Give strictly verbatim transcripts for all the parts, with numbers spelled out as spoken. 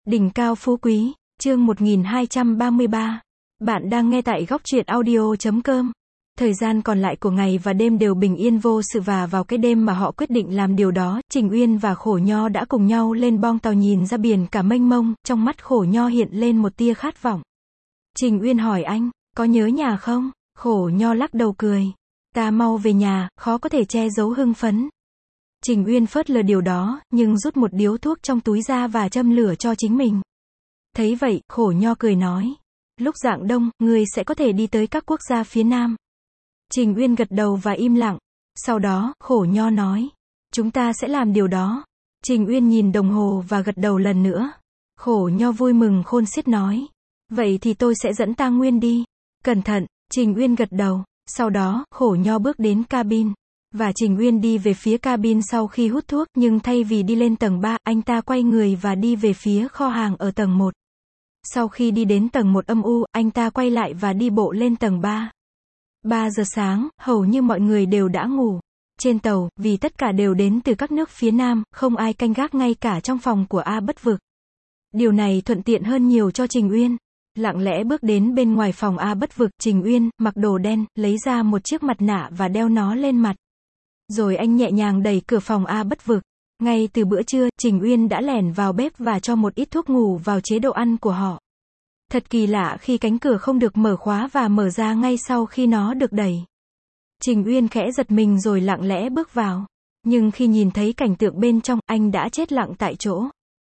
Đỉnh cao phú quý, chương một nghìn hai trăm ba mươi ba. Bạn đang nghe tại góc truyện audio chấm com. Thời gian còn lại của ngày và đêm đều bình yên vô sự và vào cái đêm mà họ quyết định làm điều đó, Trình Uyên và Khổ Nho đã cùng nhau lên bong tàu nhìn ra biển cả mênh mông, trong mắt Khổ Nho hiện lên một tia khát vọng. Trình Uyên hỏi anh, có nhớ nhà không? Khổ Nho lắc đầu cười. Ta mau về nhà, khó có thể che giấu hưng phấn. Trình Uyên phớt lờ điều đó, nhưng rút một điếu thuốc trong túi ra và châm lửa cho chính mình. Thấy vậy, Khổ Nho cười nói. Lúc rạng đông, ngươi sẽ có thể đi tới các quốc gia phía Nam. Trình Uyên gật đầu và im lặng. Sau đó, Khổ Nho nói. Chúng ta sẽ làm điều đó. Trình Uyên nhìn đồng hồ và gật đầu lần nữa. Khổ Nho vui mừng khôn xiết nói. Vậy thì tôi sẽ dẫn Ta Nguyên đi. Cẩn thận, Trình Uyên gật đầu. Sau đó, Khổ Nho bước đến cabin. Và Trình Uyên đi về phía cabin sau khi hút thuốc, nhưng thay vì đi lên tầng ba, anh ta quay người và đi về phía kho hàng ở tầng một. Sau khi đi đến tầng một âm u, anh ta quay lại và đi bộ lên tầng ba. ba giờ sáng, hầu như mọi người đều đã ngủ. Trên tàu, vì tất cả đều đến từ các nước phía Nam, không ai canh gác ngay cả trong phòng của A Bất Vực. Điều này thuận tiện hơn nhiều cho Trình Uyên. Lặng lẽ bước đến bên ngoài phòng A Bất Vực, Trình Uyên, mặc đồ đen, lấy ra một chiếc mặt nạ và đeo nó lên mặt. Rồi anh nhẹ nhàng đẩy cửa phòng A Bất Vực. Ngay từ bữa trưa, Trình Uyên đã lẻn vào bếp và cho một ít thuốc ngủ vào chế độ ăn của họ. Thật kỳ lạ khi cánh cửa không được mở khóa và mở ra ngay sau khi nó được đẩy. Trình Uyên khẽ giật mình rồi lặng lẽ bước vào. Nhưng khi nhìn thấy cảnh tượng bên trong, anh đã chết lặng tại chỗ.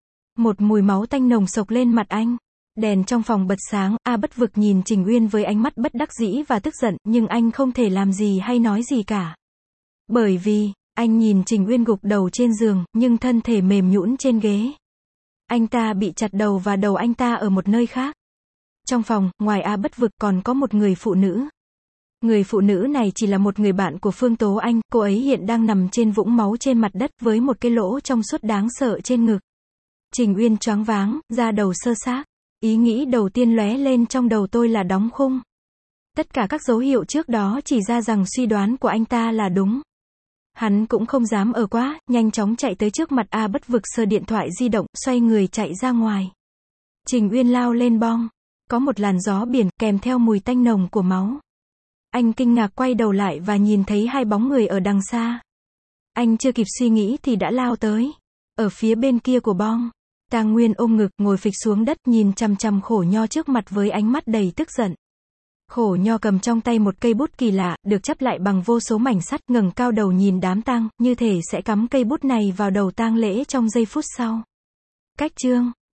Một mùi máu tanh nồng sộc lên mặt anh. Đèn trong phòng bật sáng, A Bất Vực nhìn Trình Uyên với ánh mắt bất đắc dĩ và tức giận, nhưng anh không thể làm gì hay nói gì cả. Bởi vì, anh nhìn Trình Uyên gục đầu trên giường, nhưng thân thể mềm nhũn trên ghế. Anh ta bị chặt đầu và đầu anh ta ở một nơi khác. Trong phòng, ngoài A Bất Vực còn có một người phụ nữ. Người phụ nữ này chỉ là một người bạn của Phương Tố Anh, cô ấy hiện đang nằm trên vũng máu trên mặt đất với một cái lỗ trong suốt đáng sợ trên ngực. Trình Uyên choáng váng, da đầu sơ xác. Ý nghĩ đầu tiên lóe lên trong đầu tôi là đóng khung. Tất cả các dấu hiệu trước đó chỉ ra rằng suy đoán của anh ta là đúng. Hắn cũng không dám ở quá, nhanh chóng chạy tới trước mặt A Bất Vực sờ điện thoại di động, xoay người chạy ra ngoài. Trình Uyên lao lên bong. Có một làn gió biển, kèm theo mùi tanh nồng của máu. Anh kinh ngạc quay đầu lại và nhìn thấy hai bóng người ở đằng xa. Anh chưa kịp suy nghĩ thì đã lao tới. Ở phía bên kia của bong, Ta Nguyên ôm ngực, ngồi phịch xuống đất nhìn chằm chằm Khổ Nho trước mặt với ánh mắt đầy tức giận. Khổ Nho cầm trong tay một cây bút kỳ lạ, được chắp lại bằng vô số mảnh sắt, ngẩng cao đầu nhìn đám tang, như thể sẽ cắm cây bút này vào đầu tang lễ trong giây phút sau. Cách chương